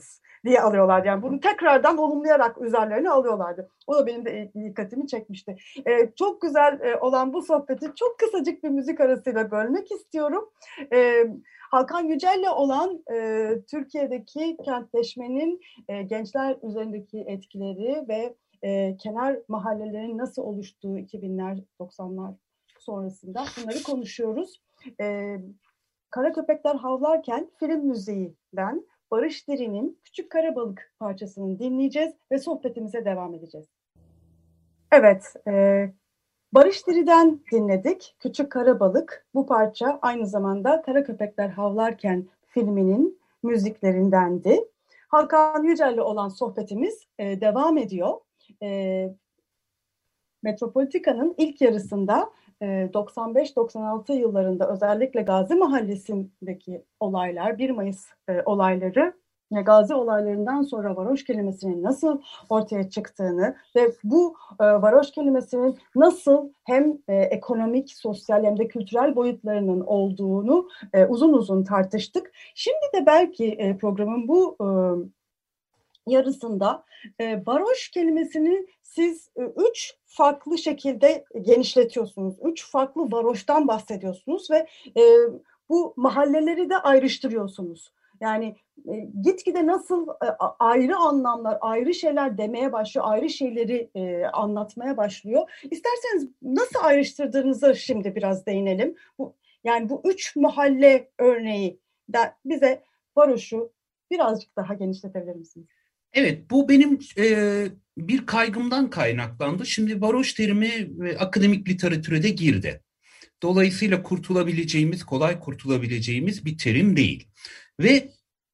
diye alıyorlar. Yani bunu tekrardan olumlayarak üzerlerine alıyorlardı. O da benim de dikkatimi çekmişti. Çok güzel olan bu sohbeti çok kısacık bir müzik arasıyla bölmek istiyorum. Hakan Yücel'le olan Türkiye'deki kentleşmenin gençler üzerindeki etkileri ve kenar mahallelerin nasıl oluştuğu 2000'ler 90'lar sonrasında bunları konuşuyoruz. Kara Köpekler Havlarken film müziğinden Barış Diri'nin Küçük Karabalık parçasını dinleyeceğiz ve sohbetimize devam edeceğiz. Evet, Barış Diri'den dinledik Küçük Karabalık. Bu parça aynı zamanda Kara Köpekler Havlarken filminin müziklerindendi. Hakan Yücel'le olan sohbetimiz devam ediyor. Metropolitika'nın ilk yarısında 95-96 yıllarında özellikle Gazi Mahallesi'ndeki olaylar, 1 Mayıs olayları ve Gazi olaylarından sonra varoş kelimesinin nasıl ortaya çıktığını ve bu varoş kelimesinin nasıl hem ekonomik, sosyal hem de kültürel boyutlarının olduğunu uzun uzun tartıştık. Şimdi de belki programın bu yarısında varoş kelimesini siz 3 farklı şekilde genişletiyorsunuz. 3 farklı varoştan bahsediyorsunuz ve bu mahalleleri de ayrıştırıyorsunuz. Yani gitgide nasıl ayrı anlamlar, ayrı şeyler demeye başlıyor, ayrı şeyleri anlatmaya başlıyor. İsterseniz nasıl ayrıştırdığınızı şimdi biraz değinelim. Yani bu 3 mahalle örneği de bize varoşu birazcık daha genişletebilir misiniz? Evet, bu benim bir kaygımdan kaynaklandı. Şimdi varoş terimi akademik literatüre de girdi. Dolayısıyla kolay kurtulabileceğimiz bir terim değil. Ve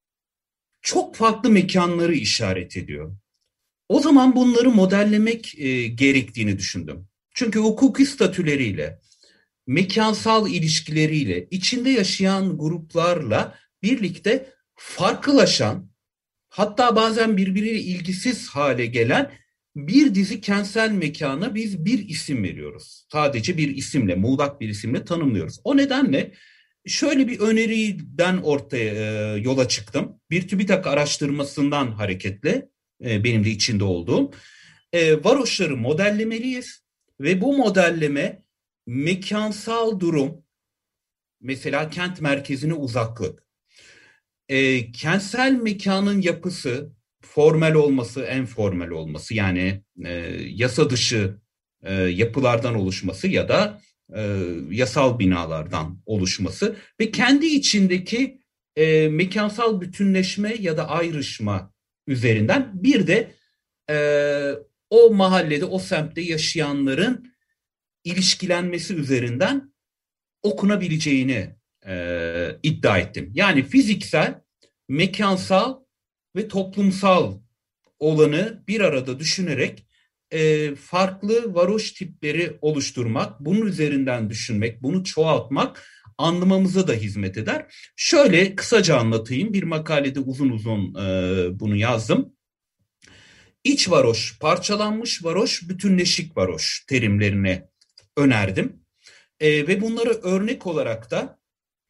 çok farklı mekanları işaret ediyor. O zaman bunları modellemek gerektiğini düşündüm. Çünkü hukuki statüleriyle, mekansal ilişkileriyle, içinde yaşayan gruplarla birlikte farklılaşan, hatta bazen birbiriyle ilgisiz hale gelen bir dizi kentsel mekana biz bir isim veriyoruz. Sadece bir isimle, muğlak bir isimle tanımlıyoruz. O nedenle şöyle bir öneriden ortaya yola çıktım. Bir TÜBİTAK araştırmasından hareketle, benim de içinde olduğum, varoşları modellemeliyiz ve bu modelleme mekansal durum, mesela kent merkezine uzaklık, kentsel mekanın yapısı, formel olması, informal olması, yani yasa dışı yapılardan oluşması ya da yasal binalardan oluşması ve kendi içindeki mekansal bütünleşme ya da ayrışma üzerinden bir de o mahallede, o semtte yaşayanların ilişkilenmesi üzerinden okunabileceğini iddia ettim. Yani fiziksel, mekansal ve toplumsal olanı bir arada düşünerek farklı varoş tipleri oluşturmak, bunun üzerinden düşünmek, bunu çoğaltmak anlamamıza da hizmet eder. Şöyle kısaca anlatayım. Bir makalede uzun uzun bunu yazdım. İç varoş, parçalanmış varoş, bütünleşik varoş terimlerini önerdim. Ve bunları örnek olarak da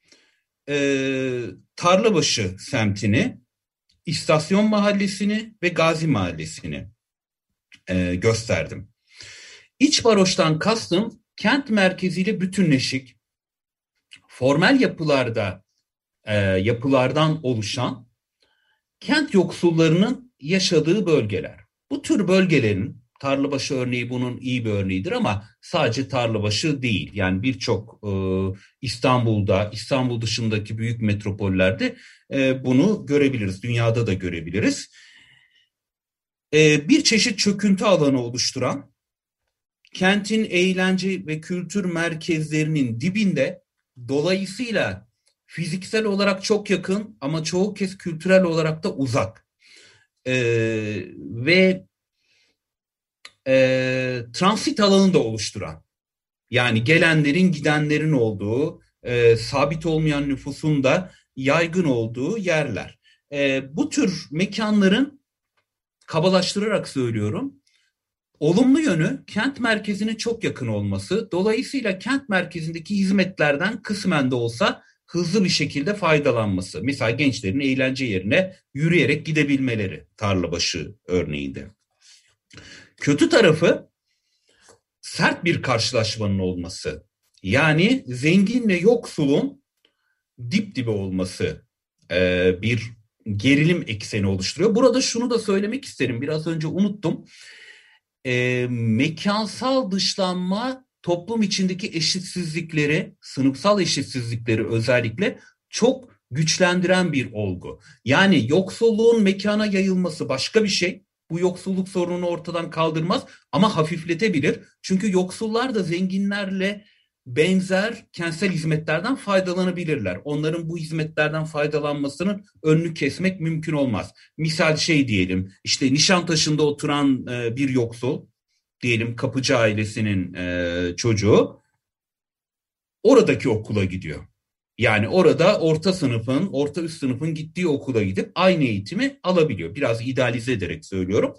Tarlabaşı semtini, İstasyon Mahallesi'ni ve Gazi Mahallesi'ni gösterdim. İç varoştan kastım kent merkeziyle bütünleşik, formel yapılardan oluşan kent yoksullarının yaşadığı bölgeler. Bu tür bölgelerin, Tarlabaşı örneği bunun iyi bir örneğidir ama sadece Tarlabaşı değil. Yani birçok İstanbul'da, İstanbul dışındaki büyük metropollerde bunu görebiliriz. Dünyada da görebiliriz. Bir çeşit çöküntü alanı oluşturan, kentin eğlence ve kültür merkezlerinin dibinde, dolayısıyla fiziksel olarak çok yakın ama çoğu kez kültürel olarak da uzak ve transit alanını da oluşturan, yani gelenlerin gidenlerin olduğu, sabit olmayan nüfusun da yaygın olduğu yerler. Bu tür mekanların, kabalaştırarak söylüyorum, olumlu yönü kent merkezine çok yakın olması, dolayısıyla kent merkezindeki hizmetlerden kısmen de olsa hızlı bir şekilde faydalanması. Mesela gençlerin eğlence yerine yürüyerek gidebilmeleri, Tarlabaşı örneğinde. Kötü tarafı sert bir karşılaşmanın olması. Yani zenginle yoksulun dip dibe olması bir gerilim ekseni oluşturuyor. Burada şunu da söylemek isterim. Biraz önce unuttum. Mekansal dışlanma toplum içindeki eşitsizlikleri, sınıfsal eşitsizlikleri özellikle çok güçlendiren bir olgu. Yani yoksulluğun mekana yayılması başka bir şey. Bu yoksulluk sorununu ortadan kaldırmaz ama hafifletebilir. Çünkü yoksullar da zenginlerle benzer kentsel hizmetlerden faydalanabilirler. Onların bu hizmetlerden faydalanmasının önünü kesmek mümkün olmaz. Misal diyelim, işte Nişantaşı'nda oturan bir yoksul, diyelim Kapıcı ailesinin çocuğu oradaki okula gidiyor. Yani orada orta üst sınıfın gittiği okula gidip aynı eğitimi alabiliyor. Biraz idealize ederek söylüyorum.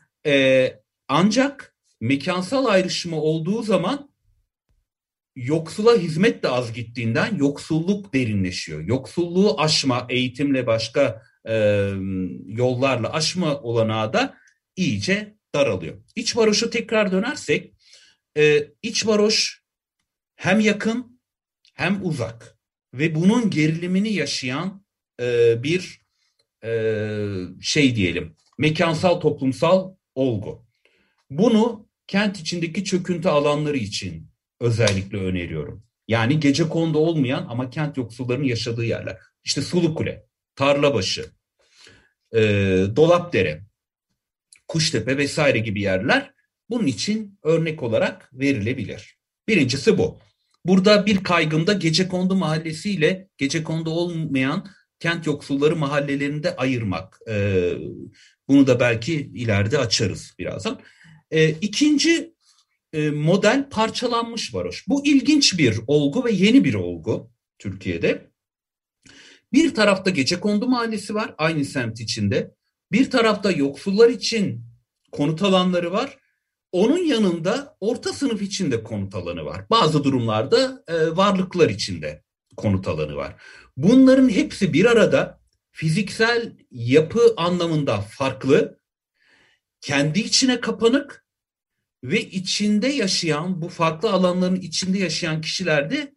Ancak mekansal ayrışma olduğu zaman yoksula hizmet de az gittiğinden yoksulluk derinleşiyor. Yoksulluğu aşma, eğitimle başka yollarla aşma olanağı da iyice daralıyor. İç varoşa tekrar dönersek, iç varoş hem yakın hem uzak ve bunun gerilimini yaşayan bir diyelim, mekansal toplumsal olgu. Bunu kent içindeki çöküntü alanları için özellikle öneriyorum. Yani gecekondu olmayan ama kent yoksullarının yaşadığı yerler. İşte Sulukule, Tarlabaşı, Dolapdere, Kuştepe vesaire gibi yerler bunun için örnek olarak verilebilir. Birincisi bu. Burada bir kaygımda Gecekondu Mahallesi ile gecekondu olmayan kent yoksulları mahallelerinde ayırmak. Bunu da belki ileride açarız birazdan. İkinci model parçalanmış varoş. Bu ilginç bir olgu ve yeni bir olgu Türkiye'de. Bir tarafta Gecekondu Mahallesi var aynı semt içinde. Bir tarafta yoksullar için konut alanları var. Onun yanında orta sınıf için de konut alanı var. Bazı durumlarda varlıklar için de konut alanı var. Bunların hepsi bir arada fiziksel yapı anlamında farklı, kendi içine kapanık ve içinde yaşayan, bu farklı alanların içinde yaşayan kişiler de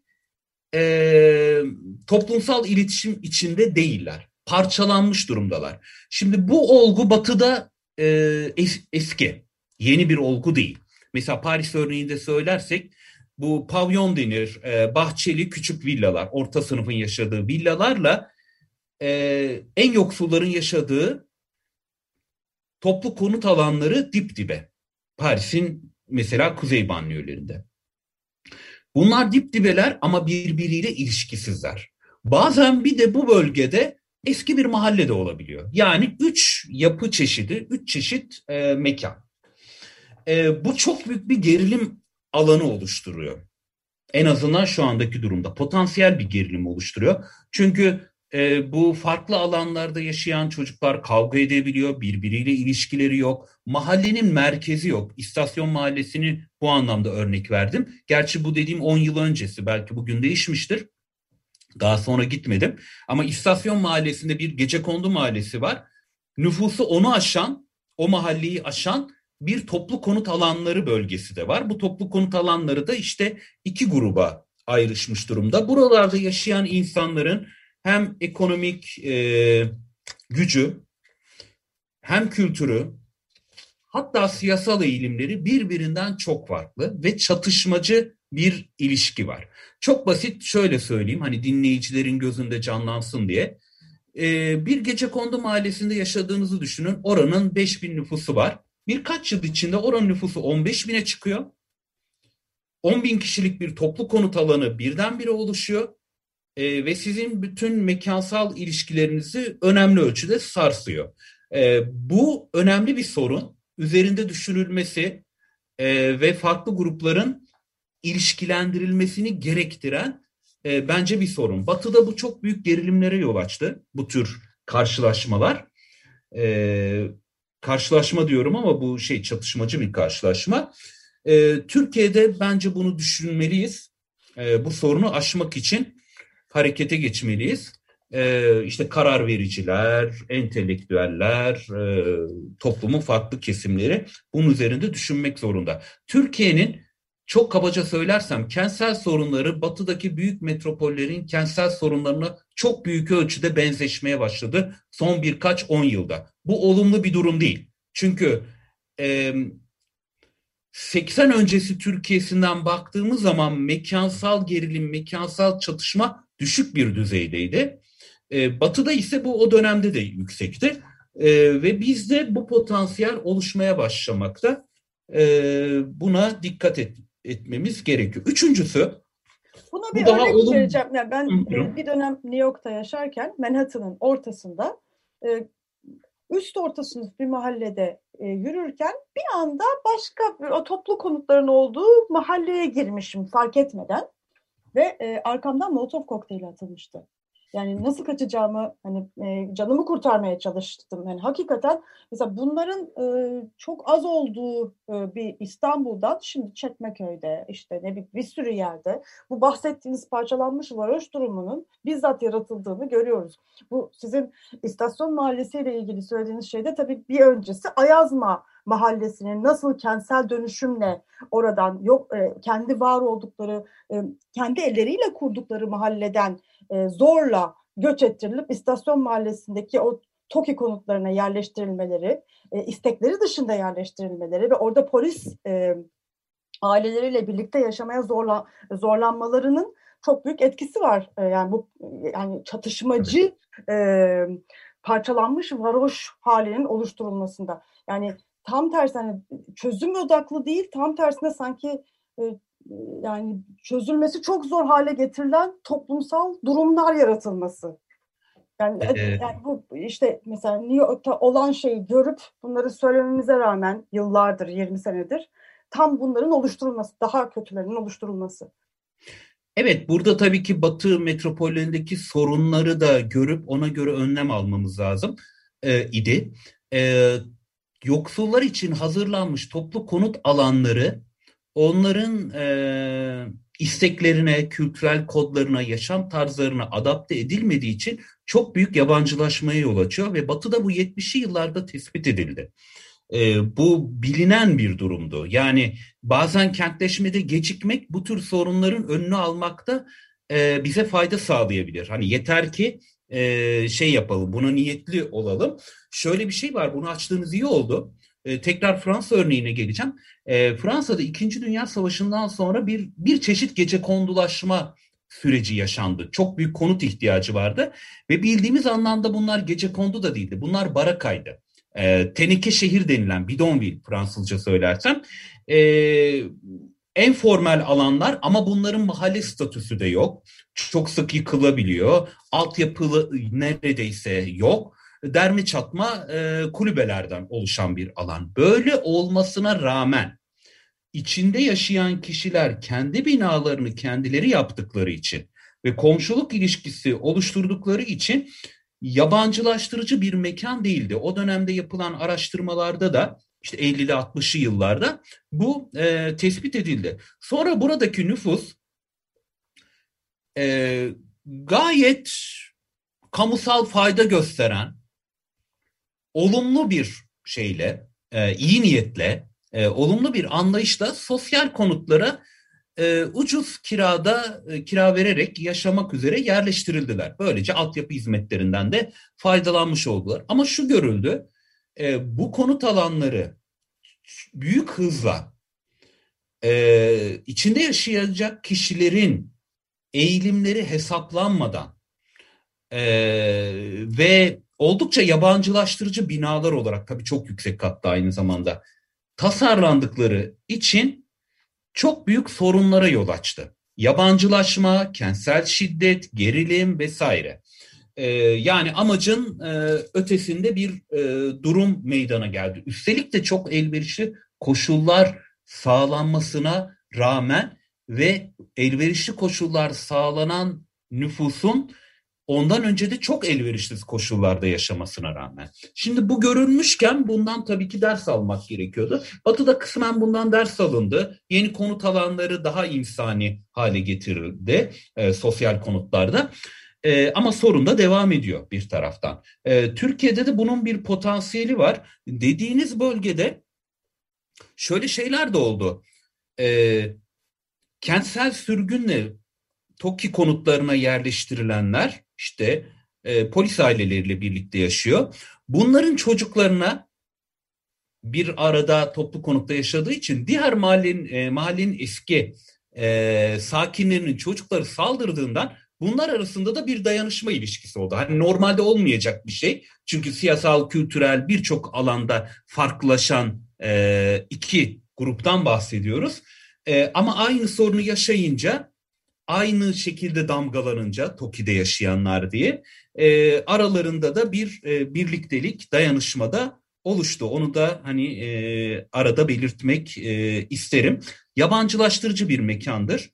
toplumsal iletişim içinde değiller. Parçalanmış durumdalar. Şimdi bu olgu Batı'da eski, yeni bir olgu değil. Mesela Paris örneğinde söylersek bu pavyon denir, bahçeli küçük villalar, orta sınıfın yaşadığı villalarla en yoksulların yaşadığı toplu konut alanları dip dibe. Paris'in mesela kuzey banliyölerinde. Bunlar dip dibeler ama birbiriyle ilişkisizler. Bazen bir de bu bölgede eski bir mahalle de olabiliyor. Yani 3 yapı çeşidi, 3 çeşit mekan. Bu çok büyük bir gerilim alanı oluşturuyor. En azından şu andaki durumda potansiyel bir gerilim oluşturuyor. Çünkü bu farklı alanlarda yaşayan çocuklar kavga edebiliyor, birbiriyle ilişkileri yok. Mahallenin merkezi yok. İstasyon Mahallesi'ni bu anlamda örnek verdim. Gerçi bu dediğim 10 yıl öncesi, belki bugün değişmiştir. Daha sonra gitmedim. Ama İstasyon Mahallesi'nde bir Gecekondu Mahallesi var. Nüfusu onu aşan, o mahalleyi aşan bir toplu konut alanları bölgesi de var. Bu toplu konut alanları da işte 2 gruba ayrışmış durumda. Buralarda yaşayan insanların hem ekonomik gücü, hem kültürü, hatta siyasal eğilimleri birbirinden çok farklı ve çatışmacı bir ilişki var. Çok basit şöyle söyleyeyim, hani dinleyicilerin gözünde canlansın diye. Bir Gecekondu Mahallesi'nde yaşadığınızı düşünün. Oranın 5.000 nüfusu var. Birkaç yıl içinde oranın nüfusu 15.000'e çıkıyor. 10.000 kişilik bir toplu konut alanı birdenbire oluşuyor. Ve sizin bütün mekansal ilişkilerinizi önemli ölçüde sarsıyor. Bu önemli bir sorun. Üzerinde düşünülmesi ve farklı grupların ilişkilendirilmesini gerektiren bence bir sorun. Batı'da bu çok büyük gerilimlere yol açtı, bu tür karşılaşmalar. Karşılaşma diyorum ama bu çatışmacı bir karşılaşma. Türkiye'de bence bunu düşünmeliyiz. Bu sorunu aşmak için harekete geçmeliyiz. İşte karar vericiler, entelektüeller, toplumun farklı kesimleri bunun üzerinde düşünmek zorunda. Türkiye'nin, çok kabaca söylersem, kentsel sorunları batıdaki büyük metropollerin kentsel sorunlarına çok büyük ölçüde benzeşmeye başladı son birkaç 10 yılda. Bu olumlu bir durum değil. Çünkü 80 öncesi Türkiye'sinden baktığımız zaman mekansal gerilim, mekansal çatışma düşük bir düzeydeydi. Batı'da ise bu o dönemde de yüksekti. Ve bizde bu potansiyel oluşmaya başlamakta. Buna dikkat etmemiz gerekiyor. Üçüncüsü, buna bu bir daha örnek olumlu. vereceğim. Yani ben bir dönem New York'ta yaşarken Manhattan'ın ortasında üst orta sınıf bir mahallede yürürken bir anda başka o toplu konutların olduğu mahalleye girmişim fark etmeden ve arkamdan Molotov kokteyli atılmıştı. Yani nasıl kaçacağımı, hani canımı kurtarmaya çalıştım. Yani hakikaten mesela bunların çok az olduğu bir İstanbul'dan şimdi Çekmeköy'de, işte bir sürü yerde bu bahsettiğiniz parçalanmış varoş durumunun bizzat yaratıldığını görüyoruz. Bu sizin istasyon mahallesiyle ilgili söylediğiniz şeyde tabii bir öncesi Ayazma Mahallesi'nin nasıl kentsel dönüşümle oradan kendi var oldukları, kendi elleriyle kurdukları mahalleden zorla göç ettirilip istasyon mahallesindeki o TOKİ konutlarına yerleştirilmeleri, istekleri dışında yerleştirilmeleri ve orada polis aileleriyle birlikte yaşamaya zorlanmalarının çok büyük etkisi var. Yani çatışmacı, parçalanmış varoş halinin oluşturulmasında. Yani tam tersi, hani çözüm odaklı değil, tam tersine sanki yani çözülmesi çok zor hale getirilen toplumsal durumlar yaratılması. Yani bu işte mesela New York'ta olan şeyi görüp bunları söylememize rağmen yıllardır, 20 senedir tam bunların oluşturulması, daha kötülerinin oluşturulması. Evet, burada tabii ki Batı metropollerindeki sorunları da görüp ona göre önlem almamız lazım idi. Yoksullar için hazırlanmış toplu konut alanları onların isteklerine, kültürel kodlarına, yaşam tarzlarına adapte edilmediği için çok büyük yabancılaşmaya yol açıyor ve Batı'da bu 70'li yıllarda tespit edildi. Bu bilinen bir durumdu. Yani bazen kentleşmede gecikmek bu tür sorunların önünü almakta bize fayda sağlayabilir. Hani yeter ki şey yapalım, buna niyetli olalım. Şöyle bir şey var, bunu açtığınız iyi oldu. Tekrar Fransa örneğine geleceğim. Fransa'da 2. Dünya Savaşı'ndan sonra bir çeşit gecekondulaşma süreci yaşandı. Çok büyük konut ihtiyacı vardı ve bildiğimiz anlamda bunlar gecekondu da değildi. Bunlar barakaydı. Teneke şehir denilen, bidonville Fransızca söylersem, en formal alanlar ama bunların mahalle statüsü de yok. Çok sık yıkılabiliyor. Altyapı neredeyse yok. Derme çatma kulübelerden oluşan bir alan. Böyle olmasına rağmen içinde yaşayan kişiler kendi binalarını kendileri yaptıkları için ve komşuluk ilişkisi oluşturdukları için yabancılaştırıcı bir mekan değildi. O dönemde yapılan araştırmalarda da işte 50'li 60'lı yıllarda bu tespit edildi. Sonra buradaki nüfus gayet kamusal fayda gösteren, olumlu bir şeyle, iyi niyetle, olumlu bir anlayışla sosyal konutlara ucuz kira vererek yaşamak üzere yerleştirildiler. Böylece altyapı hizmetlerinden de faydalanmış oldular. Ama şu görüldü, bu konut alanları büyük hızla içinde yaşayacak kişilerin eğilimleri hesaplanmadan ve oldukça yabancılaştırıcı binalar olarak, tabii çok yüksek katta aynı zamanda tasarlandıkları için çok büyük sorunlara yol açtı. Yabancılaşma, kentsel şiddet, gerilim vesaire. Yani amacın ötesinde bir durum meydana geldi. Üstelik de çok elverişli koşullar sağlanmasına rağmen ve elverişli koşullar sağlanan nüfusun ondan önce de çok elverişsiz koşullarda yaşamasına rağmen. Şimdi bu görülmüşken bundan tabii ki ders almak gerekiyordu. Batı'da kısmen bundan ders alındı. Yeni konut alanları daha insani hale getirildi sosyal konutlarda. Ama sorun da devam ediyor bir taraftan. Türkiye'de de bunun bir potansiyeli var. Dediğiniz bölgede şöyle şeyler de oldu. Kentsel sürgünle TOKİ konutlarına yerleştirilenler işte polis aileleriyle birlikte yaşıyor. Bunların çocuklarına bir arada toplu konutta yaşadığı için diğer mahallenin eski sakinlerinin çocukları saldırdığından bunlar arasında da bir dayanışma ilişkisi oldu. Hani normalde olmayacak bir şey. Çünkü siyasal, kültürel birçok alanda farklılaşan iki gruptan bahsediyoruz. Ama aynı sorunu yaşayınca, aynı şekilde damgalanınca TOKİ'de yaşayanlar diye aralarında da bir birliktelik, dayanışmada oluştu. Onu da hani arada belirtmek isterim. Yabancılaştırıcı bir mekandır.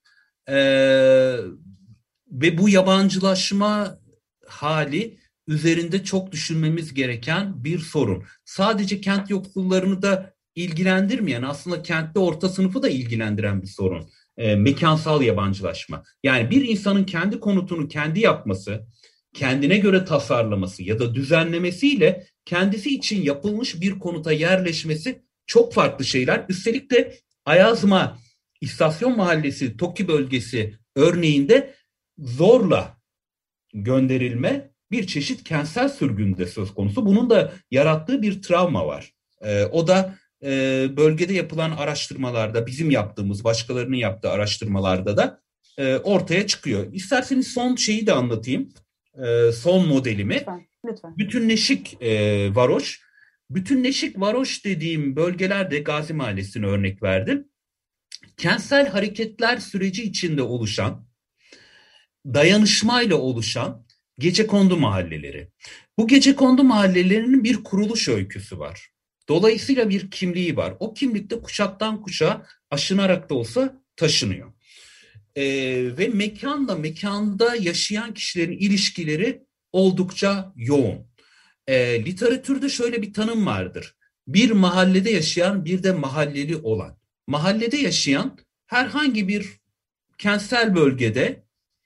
Ve bu yabancılaşma hali üzerinde çok düşünmemiz gereken bir sorun. Sadece kent yoksullarını da ilgilendirmeyen, aslında kentte orta sınıfı da ilgilendiren bir sorun. Mekansal yabancılaşma. Yani bir insanın kendi konutunu kendi yapması, kendine göre tasarlaması ya da düzenlemesiyle kendisi için yapılmış bir konuta yerleşmesi çok farklı şeyler. Üstelik de Ayazma, İstasyon Mahallesi, TOKİ bölgesi örneğinde zorla gönderilme bir çeşit kentsel sürgünde söz konusu. Bunun da yarattığı bir travma var. O da bölgede yapılan araştırmalarda, bizim yaptığımız, başkalarının yaptığı araştırmalarda da ortaya çıkıyor. İsterseniz son şeyi de anlatayım. Son modelimi. Lütfen. Bütünleşik varoş. Bütünleşik varoş dediğim bölgelerde Gazi Mahallesi'ne örnek verdim. Kentsel hareketler süreci içinde oluşan, dayanışmayla oluşan gecekondu mahalleleri. Bu gecekondu mahallelerinin bir kuruluş öyküsü var. Dolayısıyla bir kimliği var. O kimlikte kuşaktan kuşağa aşınarak da olsa taşınıyor. Ve mekanda yaşayan kişilerin ilişkileri oldukça yoğun. Literatürde şöyle bir tanım vardır. Bir mahallede yaşayan, bir de mahalleli olan. Mahallede yaşayan herhangi bir kentsel bölgede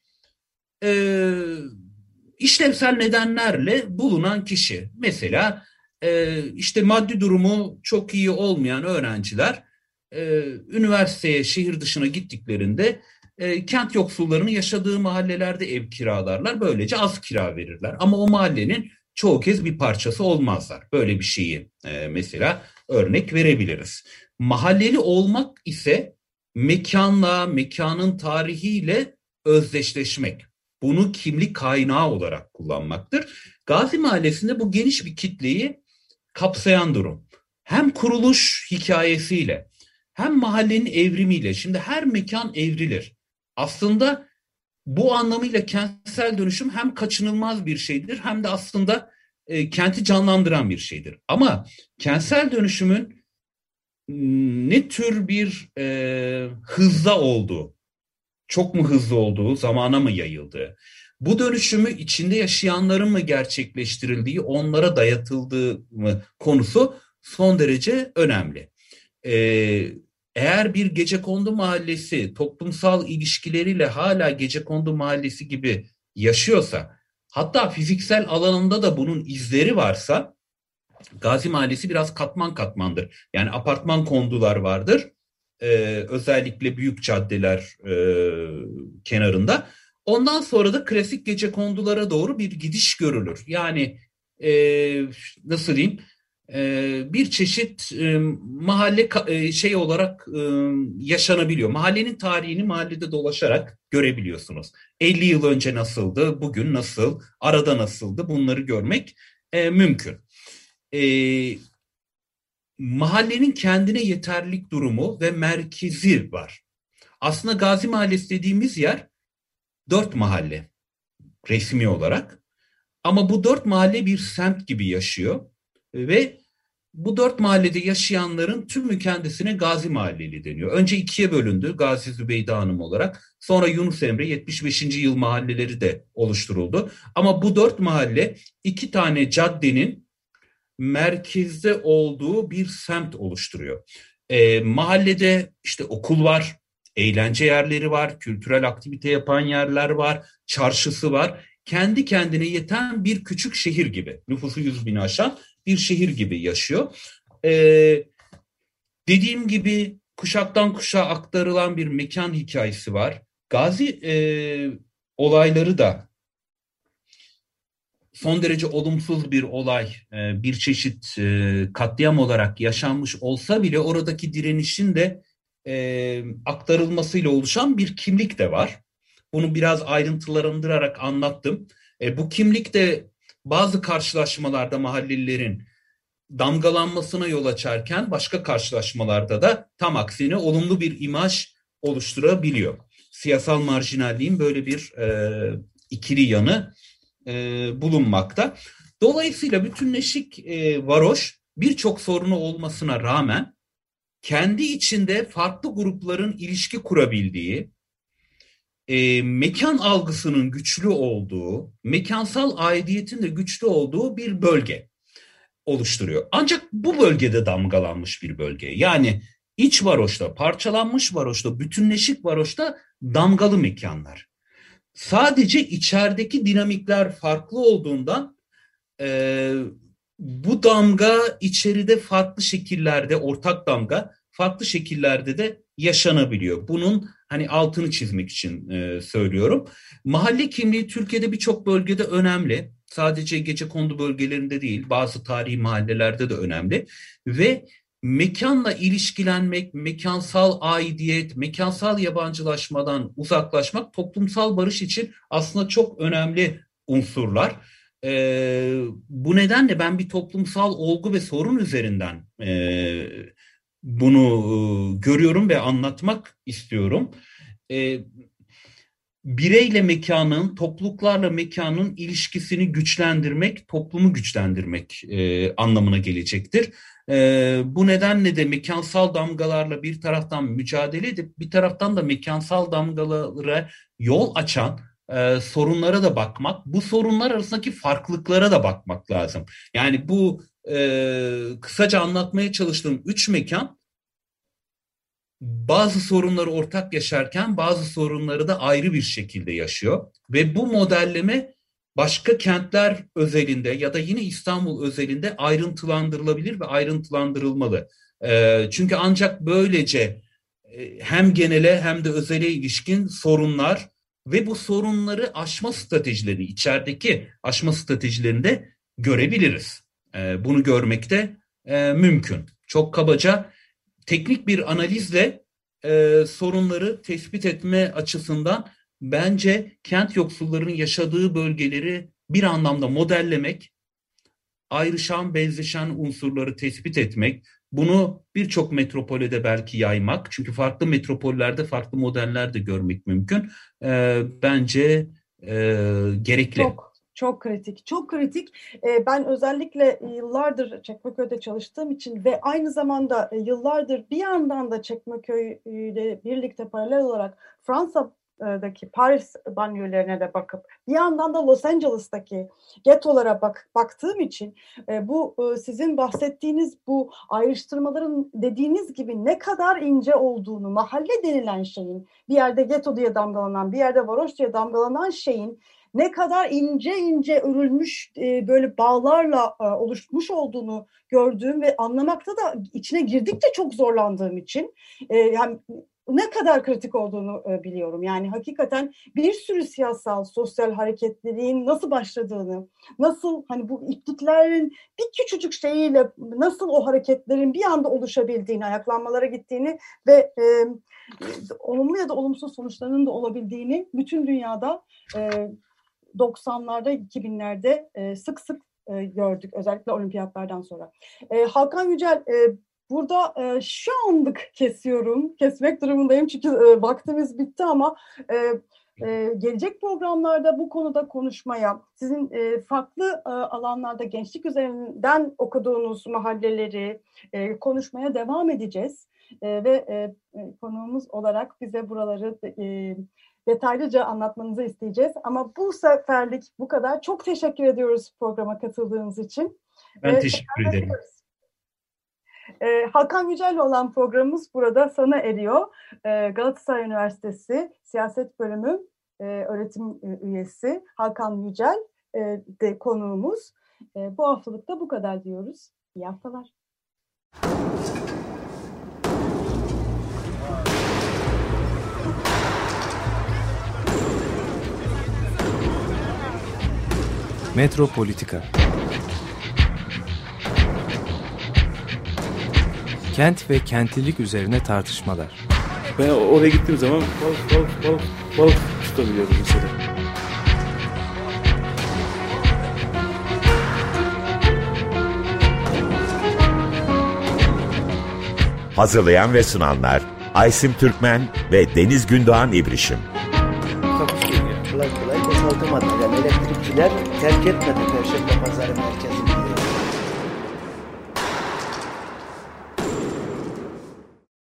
işlevsel nedenlerle bulunan kişi. Mesela işte maddi durumu çok iyi olmayan öğrenciler üniversiteye şehir dışına gittiklerinde kent yoksullarının yaşadığı mahallelerde ev kiralarlar. Böylece az kira verirler. Ama o mahallenin çoğu kez bir parçası olmazlar. Böyle bir şeyi mesela örnek verebiliriz. Mahalleli olmak ise mekanla, mekanın tarihiyle özdeşleşmek. Bunu kimlik kaynağı olarak kullanmaktır. Gazi Mahallesi'nde bu geniş bir kitleyi kapsayan durum. Hem kuruluş hikayesiyle hem mahallenin evrimiyle. Şimdi her mekan evrilir. Aslında bu anlamıyla kentsel dönüşüm hem kaçınılmaz bir şeydir hem de aslında kenti canlandıran bir şeydir. Ama kentsel dönüşümün ne tür bir hızda olduğu, çok mu hızlı olduğu, zamana mı yayıldığı, bu dönüşümü içinde yaşayanların mı gerçekleştirildiği, onlara dayatıldığı mı konusu son derece önemli. Eğer bir gecekondu mahallesi toplumsal ilişkileriyle hala gecekondu mahallesi gibi yaşıyorsa, hatta fiziksel alanında da bunun izleri varsa, Gazi Mahallesi biraz katman katmandır. Yani apartman kondular vardır. Özellikle büyük caddeler kenarında. Ondan sonra da klasik gecekondulara doğru bir gidiş görülür. Yani nasıl diyeyim? Bir çeşit mahalle şey olarak yaşanabiliyor. Mahallenin tarihini mahallede dolaşarak görebiliyorsunuz. 50 yıl önce nasıldı, bugün nasıl, arada nasıldı, bunları görmek mümkün. Mahallenin kendine yeterlilik durumu ve merkezi var. Aslında Gazi Mahallesi dediğimiz yer 4 mahalle resmi olarak. Ama bu 4 mahalle bir semt gibi yaşıyor ve bu 4 mahallede yaşayanların tümü kendisine Gazi Mahalleli deniyor. Önce ikiye bölündü Gazi Zübeyde Hanım olarak. Sonra Yunus Emre 75. yıl mahalleleri de oluşturuldu. Ama bu 4 mahalle 2 tane caddenin merkezde olduğu bir semt oluşturuyor. Mahallede işte okul var, eğlence yerleri var, kültürel aktivite yapan yerler var, çarşısı var. Kendi kendine yeten bir küçük şehir gibi, nüfusu 100 bini aşan bir şehir gibi yaşıyor. Dediğim gibi kuşaktan kuşağa aktarılan bir mekan hikayesi var. Gazi olayları da son derece olumsuz bir olay, bir çeşit katliam olarak yaşanmış olsa bile oradaki direnişin de aktarılmasıyla oluşan bir kimlik de var. Bunu biraz ayrıntılandırarak anlattım. Bu kimlik de bazı karşılaşmalarda mahallelilerin damgalanmasına yol açarken başka karşılaşmalarda da tam aksine olumlu bir imaj oluşturabiliyor. Siyasal marjinalliğin böyle bir ikili yanı bulunmakta. Dolayısıyla bütünleşik varoş birçok sorunu olmasına rağmen kendi içinde farklı grupların ilişki kurabildiği, mekan algısının güçlü olduğu, mekansal aidiyetin de güçlü olduğu bir bölge oluşturuyor. Ancak bu bölgede damgalanmış bir bölge. Yani iç varoşta, parçalanmış varoşta, bütünleşik varoşta damgalı mekanlar. Sadece içerideki dinamikler farklı olduğundan bu damga içeride farklı şekillerde, ortak damga farklı şekillerde de yaşanabiliyor. Bunun hani altını çizmek için söylüyorum. Mahalle kimliği Türkiye'de birçok bölgede önemli. Sadece gecekondu bölgelerinde değil, bazı tarihi mahallelerde de önemli. Ve mekanla ilişkilenmek, mekansal aidiyet, mekansal yabancılaşmadan uzaklaşmak toplumsal barış için aslında çok önemli unsurlar. Bu nedenle ben bir toplumsal olgu ve sorun üzerinden bunu görüyorum ve anlatmak istiyorum. Bireyle mekanın, topluluklarla mekanın ilişkisini güçlendirmek, toplumu güçlendirmek anlamına gelecektir. Bu nedenle de mekansal damgalarla bir taraftan mücadele edip bir taraftan da mekansal damgalara yol açan sorunlara da bakmak, bu sorunlar arasındaki farklılıklara da bakmak lazım. Yani bu kısaca anlatmaya çalıştığım 3 mekan bazı sorunları ortak yaşarken bazı sorunları da ayrı bir şekilde yaşıyor. Ve bu modelleme başka kentler özelinde ya da yine İstanbul özelinde ayrıntılandırılabilir ve ayrıntılandırılmalı. Çünkü ancak böylece hem genele hem de özele ilişkin sorunlar ve bu sorunları aşma stratejileri, içerideki aşma stratejilerini de görebiliriz. Bunu görmek de mümkün. Çok kabaca teknik bir analizle sorunları tespit etme açısından bence kent yoksullarının yaşadığı bölgeleri bir anlamda modellemek, ayrışan, benzeşen unsurları tespit etmek, bunu birçok metropole de belki yaymak, çünkü farklı metropollerde farklı modeller de görmek mümkün. Bence gerekli. Çok kritik, çok kritik. Ben özellikle yıllardır Çekmeköy'de çalıştığım için ve aynı zamanda yıllardır bir yandan da Çekmeköy'le birlikte paralel olarak Fransa'daki Paris banliyölerine de bakıp bir yandan da Los Angeles'taki ghettolara baktığım için bu sizin bahsettiğiniz bu ayrıştırmaların dediğiniz gibi ne kadar ince olduğunu, mahalle denilen şeyin, bir yerde ghetto diye damgalanan, bir yerde varoş diye damgalanan şeyin ne kadar ince ince örülmüş böyle bağlarla oluşmuş olduğunu gördüğüm ve anlamakta da içine girdikçe çok zorlandığım için yani ne kadar kritik olduğunu biliyorum. Yani hakikaten bir sürü siyasal, sosyal hareketliliğin nasıl başladığını, nasıl hani bu ipliklerin bir küçücük şeyiyle nasıl o hareketlerin bir anda oluşabildiğini, ayaklanmalara gittiğini ve olumlu ya da olumsuz sonuçlarının da olabildiğini bütün dünyada 90'larda, 2000'lerde sık sık gördük. Özellikle olimpiyatlardan sonra. Hakan Yücel, burada şu anlık kesmek durumundayım çünkü vaktimiz bitti ama Gelecek programlarda bu konuda konuşmaya, sizin farklı alanlarda gençlik üzerinden okuduğunuz mahalleleri konuşmaya devam edeceğiz. Ve konuğumuz olarak bize buraları detaylıca anlatmanızı isteyeceğiz. Ama bu seferlik bu kadar. Çok teşekkür ediyoruz programa katıldığınız için. Ben teşekkür ederim. Hakan Yücel'le olan programımız burada sona eriyor. Galatasaray Üniversitesi Siyaset Bölümü öğretim üyesi Hakan Yücel de konuğumuz. Bu haftalık da bu kadar diyoruz. İyi haftalar. Metropolitika. Kent ve kentlilik üzerine tartışmalar. Ben oraya gittiğim zaman balık tutabiliyordum mesela. Hazırlayan ve sunanlar Aysim Türkmen ve Deniz Gündoğan İbrişim. Kolay kolay boşaltamadı. Yani elektrikçiler terk etmedi Perşembe Pazarı merkezini.